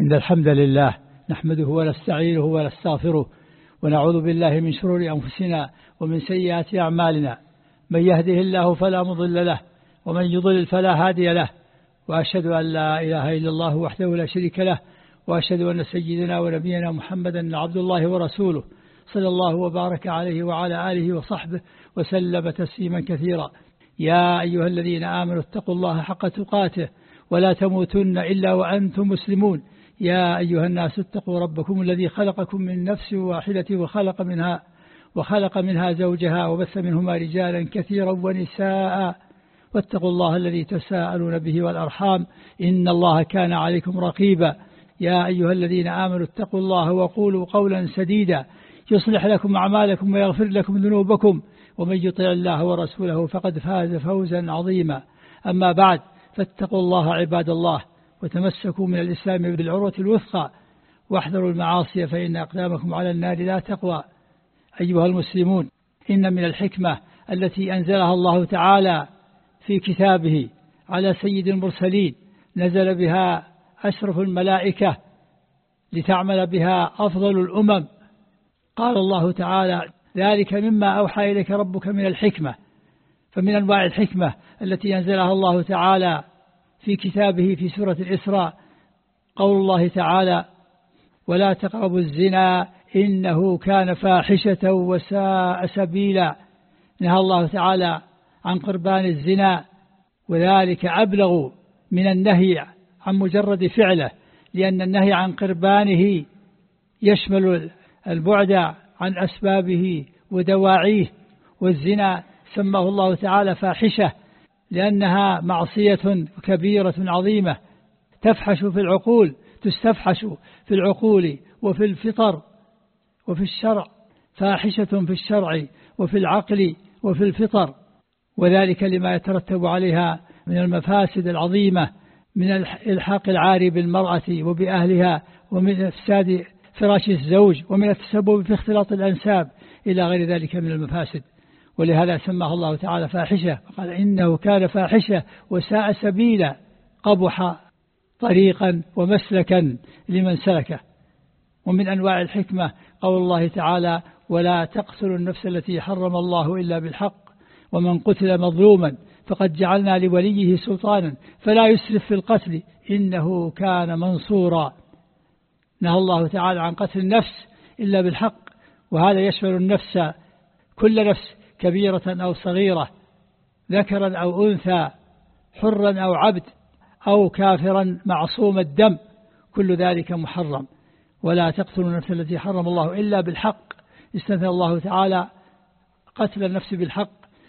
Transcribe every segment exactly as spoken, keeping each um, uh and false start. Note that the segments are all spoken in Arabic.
إن الحمد لله نحمده ونستعينه ونستغفره ونعوذ بالله من شرور أنفسنا ومن سيئات أعمالنا. من يهده الله فلا مضل له ومن يضلل فلا هادي له، وأشهد أن لا إله إلا الله وحده لا شريك له، وأشهد أن سيدنا ونبينا محمدا عبد الله ورسوله صلى الله وبارك عليه وعلى آله وصحبه وسلم تسليما كثيرا. يا أيها الذين آمنوا اتقوا الله حق تقاته ولا تموتن إلا وأنتم مسلمون. يا أيها الناس اتقوا ربكم الذي خلقكم من نفس واحدة وخلق منها وخلق منها زوجها وبث منهما رجالا كثيرا ونساء، واتقوا الله الذي تساءلون به والأرحام إن الله كان عليكم رقيبا. يا أيها الذين آمنوا اتقوا الله وقولوا قولا سديدا يصلح لكم أعمالكم ويغفر لكم ذنوبكم، ومن يطع الله ورسوله فقد فاز فوزا عظيما. أما بعد، فاتقوا الله عباد الله، وتمسكوا من الإسلام بالعروة الوثقى، واحذروا المعاصي فإن أقدامكم على النار لا تقوى. أيها المسلمون، إن من الحكمة التي أنزلها الله تعالى في كتابه على سيد المرسلين نزل بها أشرف الملائكة لتعمل بها أفضل الأمم. قال الله تعالى: ذلك مما أوحى إليك ربك من الحكمة. فمن أنواع الحكمة التي أنزلها الله تعالى في كتابه في سورة الإسراء قول الله تعالى: ولا تقربوا الزنا إنه كان فاحشة وساء سبيلا. نهى الله تعالى عن قربان الزنا، وذلك أبلغ من النهي عن مجرد فعله، لأن النهي عن قربانه يشمل البعد عن أسبابه ودواعيه. والزنا سماه الله تعالى فاحشة لأنها معصية كبيرة عظيمة تفحش في العقول، تستفحش في العقول وفي الفطر وفي الشرع، فاحشة في الشرع وفي العقل وفي الفطر، وذلك لما يترتب عليها من المفاسد العظيمة، من الحاق العاري بالمرأة وبأهلها، ومن إفساد فراش الزوج، ومن التسبب في اختلاط الأنساب إلى غير ذلك من المفاسد. ولهذا سماه الله تعالى فاحشة، وقال إنه كان فاحشة وساء سبيلا، قبح طريقا ومسلكا لمن سلكه. ومن أنواع الحكمة قول الله تعالى: ولا تقتلوا النفس التي حرم الله إلا بالحق، ومن قتل مظلوما فقد جعلنا لوليه سلطانا فلا يسرف في القتل إنه كان منصورا. نهى الله تعالى عن قتل النفس إلا بالحق، وهذا يشمل النفس، كل نفس كبيرة أو صغيرة، ذكرا أو أنثى، حرا أو عبد، أو كافرا معصوم الدم، كل ذلك محرم. ولا تقتلوا النفس التي حرم الله إلا بالحق، استثنى الله تعالى قتل النفس بالحق،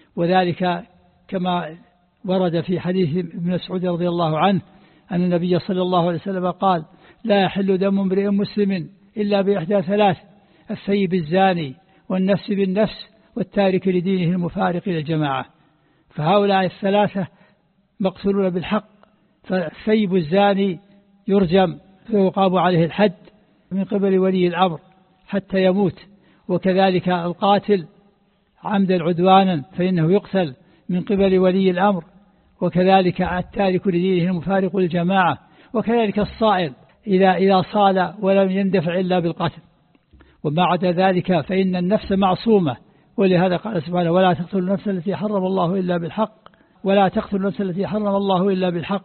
وذلك كما ورد في حديث ابن مسعود رضي الله عنه أن النبي صلى الله عليه وسلم قال: لا يحل دم امرئ مسلم إلا بإحدى ثلاث: الثيب الزاني، والنفس بالنفس، والتارك لدينه المفارق إلى الجماعة. فهؤلاء الثلاثة مقتولون بالحق. فالثيب الزاني يرجم فيقام عليه الحد من قبل ولي الأمر حتى يموت، وكذلك القاتل عمدا عدوانا فإنه يقتل من قبل ولي الأمر، وكذلك التارك لدينه المفارق للجماعة، وكذلك الصائل إذا إذا صال ولم يندفع إلا بالقتل. وما عدا ذلك فإن النفس معصومة، ولهذا قال سبحانه: ولا تقتلوا النفس التي حرم الله إلا بالحق، ولا تقتلوا النفس التي حرم الله إلا بالحق.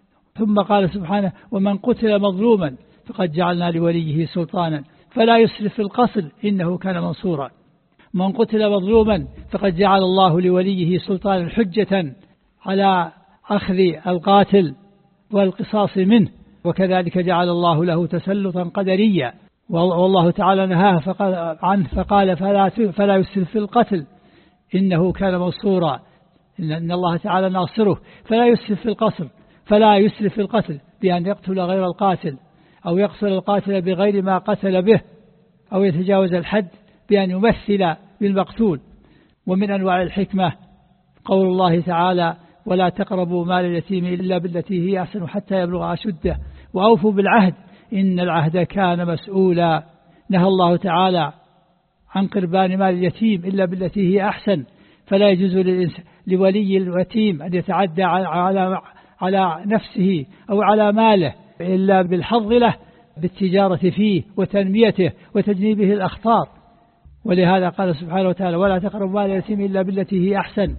ثم قال سبحانه: ومن قتل مظلوما فقد جعلنا لوليه سلطانا فلا يسرف في القتل إنه كان منصورا. من قتل مظلوما فقد جعل الله لوليه سلطانا حجة على أخذ القاتل والقصاص منه، وكذلك جعل الله له تسلطا قدريا. والله تعالى نهاه فقال عنه فقال: فلا, فلا يسرف في القتل إنه كان منصورا. إن الله تعالى ناصره، فلا يسرف في القتل فلا يسرف في القتل بأن يقتل غير القاتل، أو يقتل القاتل بغير ما قتل به، أو يتجاوز الحد بأن يمثل بالمقتول. ومن أنواع الحكمة قول الله تعالى: ولا تقربوا مال اليتيم إلا بالتي هي أحسن حتى يبلغ أشده وأوفوا بالعهد إن العهد كان مسؤولا. نهى الله تعالى عن قربان مال اليتيم إلا بالتي هي أحسن، فلا يجوز لولي اليتيم أن يتعدى على على نفسه أو على ماله إلا بالحظ له بالتجارة فيه وتنميته وتجنيبه الأخطار. ولهذا قال سبحانه وتعالى: ولا تقربوا مال اليتيم إلا بالتي هي أحسن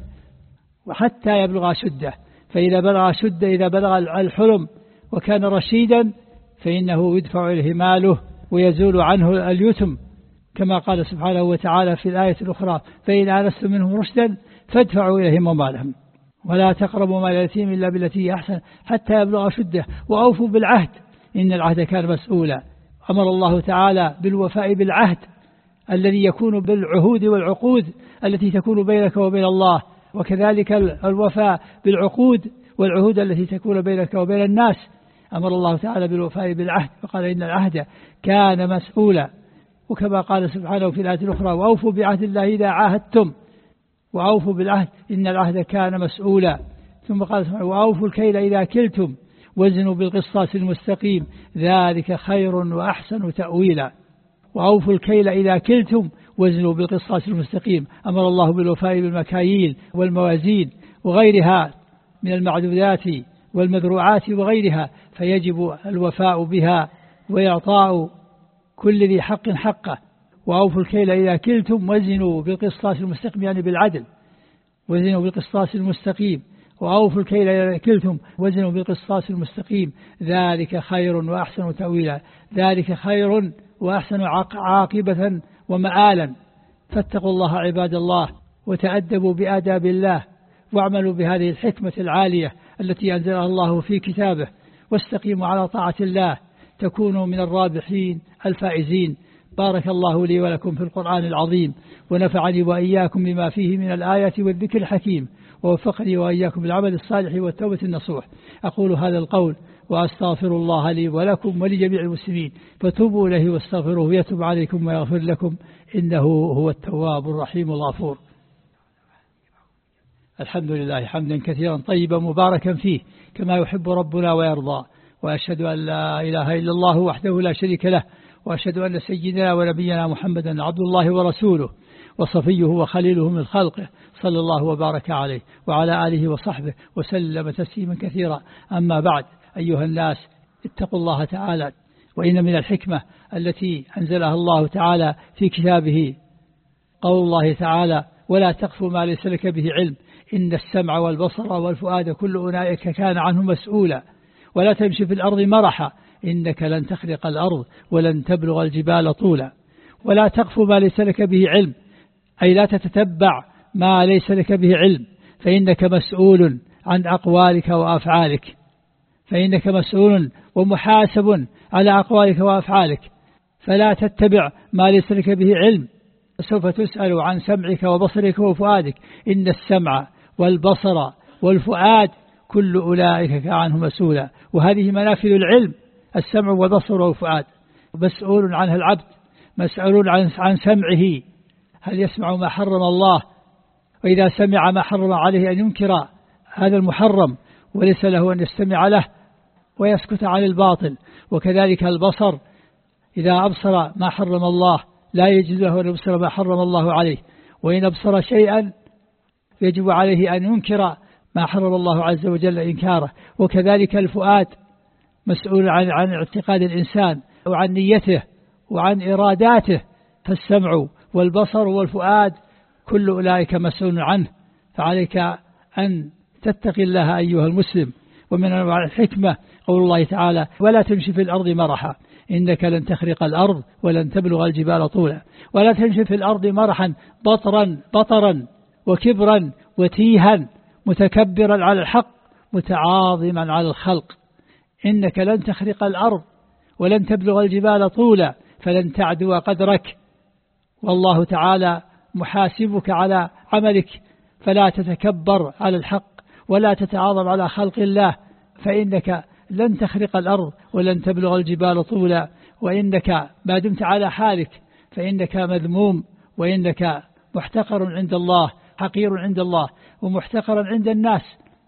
وحتى يبلغ أشده، فإذا بلغ أشده إذا بلغ الحلم وكان رشيدا فإنه يدفع إليه ماله ويزول عنه اليتم، كما قال سبحانه وتعالى في الآية الأخرى: فإن آنستم منهم رشدا فادفعوا إليهم أموالهم. ولا تقربوا مال اليتيم إلا بالتي هي أحسن حتى يبلغ أشده وأوفوا بالعهد إن العهد كان مسؤولا. أمر الله تعالى بالوفاء بالعهد الذي يكون بالعهود والعقود التي تكون بينك وبين الله، وكذلك الوفاء بالعقود والعهود التي تكون بينك وبين الناس. أمر الله تعالى بالوفاء بالعهد فقال: إن العهد كان مسؤولا. وكما قال سبحانه في الآية الأخرى: وأوفوا بعهد الله إذا عاهدتم، وأوفوا بالعهد إن العهد كان مسؤولا. ثم قال سبحانه: وأوفوا الكيل إذا كلتم وزنوا بالقسطاس المستقيم ذلك خير وأحسن تأويلا. وأوفوا الكيل إذا كلتم وزنوا بالقسطاس المستقيم. أمر الله بالوفاء بالمكاييل والموازين وغيرها من المعدودات والمذروعات وغيرها، فيجب الوفاء بها وإعطاء كل ذي حق حقه. وأوفوا الكيل إذا كلتم وزنوا بالقسطاس المستقيم، يعني بالعدل، وزنوا بالقسطاس المستقيم. وأوفوا الكيل إذا كلتم وزنوا بالقسطاس المستقيم ذلك خير وأحسن تأويلا. ذلك خير وأحسن عاقبة ومآلا. فاتقوا الله عباد الله وتأدبوا بآداب الله واعملوا بهذه الحكمة العالية التي أنزلها الله في كتابه، واستقيموا على طاعة الله تكونوا من الرابحين الفائزين. بارك الله لي ولكم في القرآن العظيم، ونفعني وإياكم بما فيه من الآيات والذكر الحكيم، ووفقني وإياكم بالعمل الصالح والتوبة النصوح. أقول هذا القول وأستغفر الله لي ولكم ولجميع المسلمين، فتوبوا إليه واستغفروه يتوب عليكم ويغفر لكم إنه هو التواب الرحيم الغفور. الحمد لله حمدا كثيرا طيبا مباركا فيه كما يحب ربنا ويرضى، وأشهد أن لا إله إلا الله وحده لا شريك له، وأشهد أن سيدنا ونبينا محمدا عبد الله ورسوله وصفيه وخليله من خلقه، صلى الله وبارك عليه وعلى آله وصحبه وسلم تسليما كثيرا. أما بعد، أيها الناس، اتقوا الله تعالى، وإن من الحكمة التي أنزلها الله تعالى في كتابه قول الله تعالى: ولا تقف ما ليس لك به علم إن السمع والبصر والفؤاد كل أولئك كان عنه مسؤولا. ولا تمشي في الأرض مرحا إنك لن تخرق الأرض ولن تبلغ الجبال طولا. ولا تقف ما ليس لك به علم، أي لا تتتبع ما ليس لك به علم، فإنك مسؤول عن أقوالك وأفعالك، فإنك مسؤول ومحاسب على أقوالك وأفعالك. فلا تتبع ما ليس لك به علم، سوف تسأل عن سمعك وبصرك وفؤادك. إن السمع والبصر والفؤاد كل أولئك كان عنه مسؤولا. وهذه منافذ العلم: السمع والبصر والفؤاد. مسؤول عنها العبد، مسؤول عن عن سمعه، هل يسمع ما حرم الله؟ وإذا سمع ما حرم عليه أن ينكر هذا المحرم وليس له أن يستمع له ويسكت عن الباطل. وكذلك البصر، إذا أبصر ما حرم الله لا يجوز له أن يبصر ما حرم الله عليه، وإن أبصر شيئا يجب عليه أن ينكر ما حرم الله عز وجل إنكاره. وكذلك الفؤاد مسؤول عن عن اعتقاد الإنسان وعن نيته وعن إراداته. فالسمع والبصر والفؤاد كل أولئك مسؤول عنه، فعليك أن تتقي الله أيها المسلم. ومن أنواع الحكمة قول الله تعالى: ولا تمشي في الأرض مرحا إنك لن تخرق الأرض ولن تبلغ الجبال طولا. ولا تمشي في الأرض مرحا بطرا بطرا وكبرا وتيها متكبرا على الحق متعاظما على الخلق. إنك لن تخرق الأرض ولن تبلغ الجبال طولا، فلن تعدو قدرك، والله تعالى محاسبك على عملك. فلا تتكبر على الحق ولا تتعاظم على خلق الله، فإنك لن تخرق الأرض ولن تبلغ الجبال طولا. وإنك ما دمت على حالك فإنك مذموم، وإنك محتقر عند الله، حقير عند الله ومحتقر عند الناس.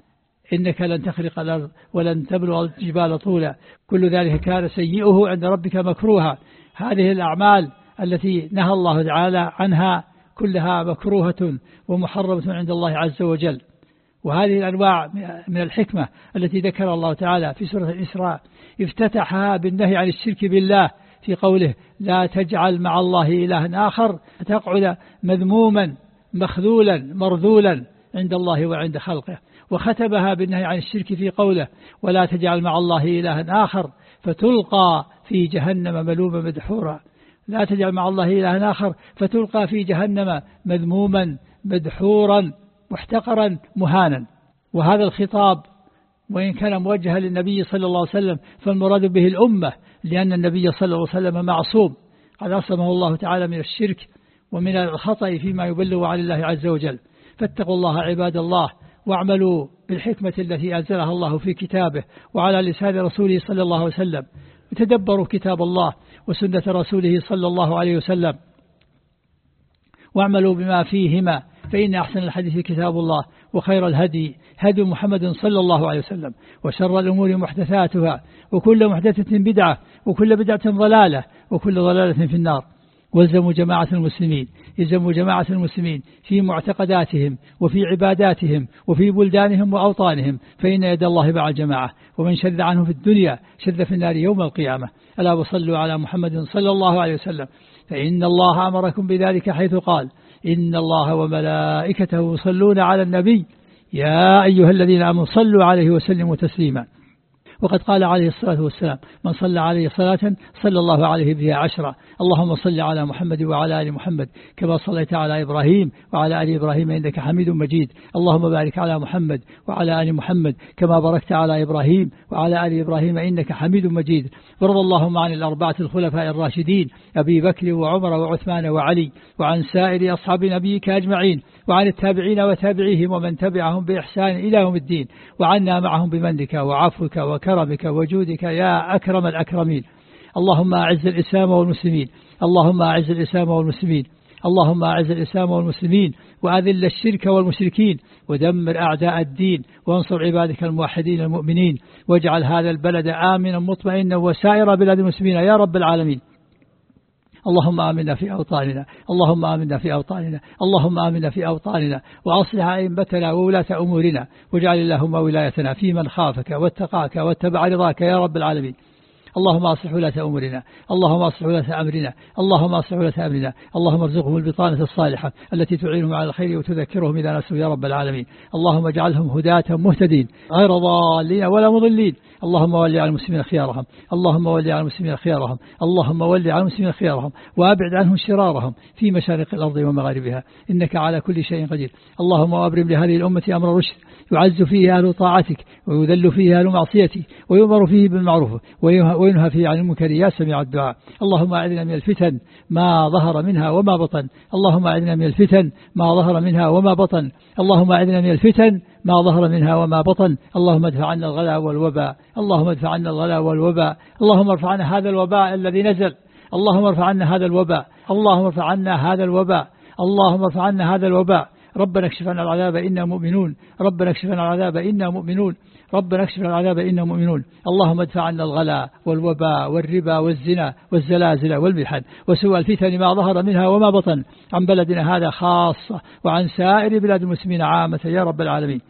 إنك لن تخرق الأرض ولن تبلغ الجبال طولا، كل ذلك كان سيئه عند ربك مكروها. هذه الأعمال التي نهى الله تعالى عنها كلها مكروهة ومحرمة عند الله عز وجل. وهذه الأنواع من الحكمة التي ذكر الله تعالى في سورة الإسراء افتتحها بالنهي عن الشرك بالله في قوله لا تجعل مع الله إلها آخر فتقعد مذموما مخذولا مرذولا عند الله وعند خلقه، وختمها بالنهي عن الشرك في قوله ولا تجعل مع الله إلها آخر فتلقى في جهنم ملوما مدحورا. لا تجعل مع الله إلها آخر فتلقى في جهنم مذموما مدحورا محتقرا مهانا. وهذا الخطاب وإن كان موجها للنبي صلى الله عليه وسلم فالمراد به الأمة، لأن النبي صلى الله عليه وسلم معصوم قد عصمه الله تعالى من الشرك ومن الخطأ فيما يبلغ عن الله عز وجل. فاتقوا الله عباد الله واعملوا بالحكمة التي أنزلها الله في كتابه وعلى لسان رسوله صلى الله عليه وسلم، وتدبروا كتاب الله وسنة رسوله صلى الله عليه وسلم واعملوا بما فيهما، فإن أحسن الحديث كتاب الله وخير الهدي هدي محمد صلى الله عليه وسلم، وشر الأمور محدثاتها وكل محدثة بدعة وكل بدعة ضلالة وكل ضلالة في النار. والزموا جماعة المسلمين يلزموا جماعة المسلمين في معتقداتهم وفي عباداتهم وفي بلدانهم وأوطانهم، فإن يد الله مع الجماعة، ومن شذ عنه في الدنيا شذ في النار يوم القيامة. ألا وصلوا على محمد صلى الله عليه وسلم، فإن الله أمركم بذلك حيث قال إن الله وملائكته يصلون على النبي يا أيها الذين آمنوا صلوا عليه وسلموا تسليما. وقد قال عليه الصلاة والسلام من صلى عليه صلاة صلى الله عليه بها عشرة. اللهم صل على محمد وعلى آل محمد كما صليت على إبراهيم وعلى آل إبراهيم إنك حميد مجيد. اللهم بارك على محمد وعلى آل محمد كما باركت على إبراهيم وعلى آل إبراهيم إنك حميد مجيد. وارض اللهم عن الأربعة الخلفاء الراشدين أبي بكر وعمر وعثمان وعلي، وعن سائر أصحاب نبيك أجمعين، وعن التابعين وتابعيهم ومن تبعهم بإحسان إلى يوم الدين، وعنا معهم بمنك وعفوك وكرمك وجودك يا أكرم الأكرمين. اللهم أعز الإسلام والمسلمين، اللهم أعز الإسلام والمسلمين، اللهم أعز الإسلام والمسلمين، وأذل الشرك والمشركين، ودمر أعداء الدين، وانصر عبادك الموحدين المؤمنين، واجعل هذا البلد آمنا مطمئنا وسائر بلاد المسلمين يا رب العالمين. اللهم آمنا في أوطاننا، اللهم آمنا في أوطاننا، اللهم آمنا في أوطاننا، وأصلح أئمتنا وولاة أمورنا، واجعل اللهم ولايتنا في من خافك واتقاك واتبع رضاك يا رب العالمين. اللهم أصلح ولاة أمورنا، اللهم أصلح ولاة أمرنا، اللهم أصلح ولاة أمرنا، اللهم ارزقهم البطانة الصالحة التي تعينهم على الخير وتذكرهم إذا نسوا يا رب العالمين. اللهم اجعلهم هداة مهتدين غير ضالين ولا مضلين. اللهم ولي على المسلمين خيارهم، اللهم ولي على المسلمين خيارهم، اللهم ولي على المسلمين خيارهم، وأبعد عنهم شرارهم في مشارق الأرض ومغاربها، إنك على كل شيء قدير. اللهم أبرم لهذه الأمة أمر رشد يعز فيه أهل طاعتك ويذل فيه أهل معصيتك، ويؤمر فيه بالمعروف وينهى فيه عن المنكر يا سميع الدعاء. اللهم أعذنا من الفتن ما ظهر منها وما بطن، اللهم أعذنا من الفتن ما ظهر منها وما بطن، اللهم أعذنا من الفتن ما ظهر منها وما بطن. اللهم ادفع عنا الغلاء والوباء، اللهم ادفع عنا الغلاء والوباء، اللهم ارفع عنا هذا الوباء الذي نزل، اللهم ارفع عنا هذا الوباء، اللهم ارفع عنا هذا الوباء، اللهم ارفع عنا هذا الوباء. ربنا اكشف عنا العذاب إنا مؤمنون، ربنا اكشف عنا العذاب إنا مؤمنون، ربنا اكشف عنا العذاب إنا مؤمنون. اللهم ادفع عنا الغلاء والوباء والربا والزنا والزلازل والمحن وسوء الفتن ما ظهر منها وما بطن عن بلدنا هذا خاصة وعن سائر بلاد المسلمين عامة يا رب العالمين.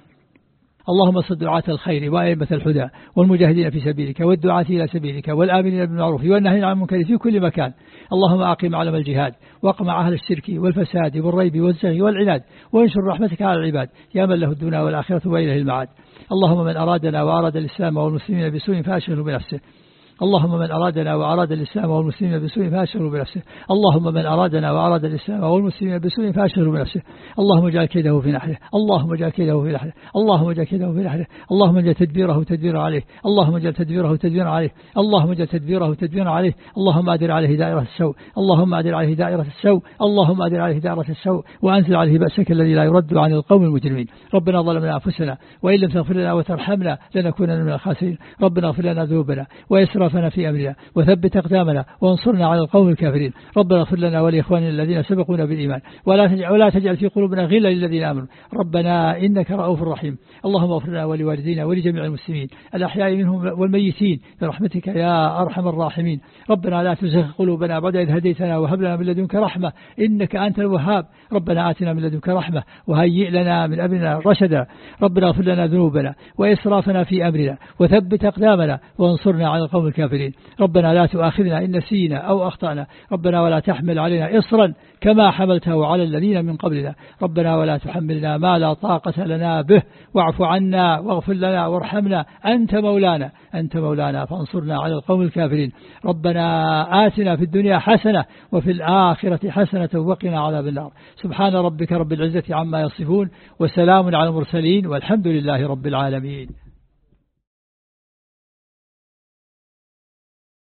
اللهم صد دعاة الخير وأئمة الهدى والمجاهدين في سبيلك والدعاة إلى سبيلك والآمنين بالمعروف والناهين عن المنكر في كل مكان. اللهم أقم علم الجهاد واقمع أهل الشرك والفساد والريب والزغي والعناد، وانشر رحمتك على العباد يا من له الدنيا والآخرة وإليه المعاد. اللهم من أرادنا وأراد الإسلام والمسلمين بسوء فأشغله بنفسه، اللهم من أرادنا وأراد الإسلام والمسلمين بسوء فأشغله بنفسه، اللهم من أرادنا وأراد الإسلام والمسلمين بسوء فأشغله بنفسه. اللهم اجعل كيده في نحره، اللهم اجعل كيده في نحره، اللهم اجعل كيده في نحره، اللهم اجعل تدبيره تدبيرا عليه، اللهم اجعل تدبيره تدبيرا عليه، اللهم اجعل تدبيره تدبيرا عليه. اللهم أدر عليه دائرة السوء، اللهم أدر عليه دائرة السوء، اللهم أدر عليه دائرة السوء، وأنزل عليه بأسك الذي لا يرد عن القوم المجرمين. ربنا ظلمنا أنفسنا وإن لم تغفر لنا وترحمنا لنكونن من الخاسرين. ربنا اغفر لنا ذنوبنا وإسرافنا وإسرافنا في أمرنا وثبت أقدامنا وانصرنا على القوم الكافرين. ربنا اغفر لنا ولإخواننا الذين سبقونا بالإيمان ولا تجعل, ولا تجعل في قلوبنا غلا للذين آمنوا ربنا إنك رؤوف رحيم. اللهم اغفر لنا ولوالدينا ولجميع المسلمين الأحياء منهم والميتين برحمتك يا أرحم الراحمين. ربنا لا تزغ قلوبنا بعد إذ هديتنا وهب لنا من لدنك رحمة إنك أنت الوهاب. ربنا آتنا من لدنك رحمة وهيئ لنا من أمرنا رشدا. ربنا اغفر لنا ذنوبنا وإسرافنا في أمرنا وثبت أقدامنا وانصرنا على القوم الكافرين. ربنا لا تؤاخذنا إن نسينا أو أخطأنا ربنا ولا تحمل علينا إصرا كما حملته على الذين من قبلنا ربنا ولا تحملنا ما لا طاقة لنا به واعف عنا واغفر لنا وارحمنا أنت مولانا أنت مولانا فانصرنا على القوم الكافرين. ربنا آتنا في الدنيا حسنة وفي الآخرة حسنة وقنا عذاب النار. سبحان ربك رب العزة عما يصفون وسلام على المرسلين والحمد لله رب العالمين.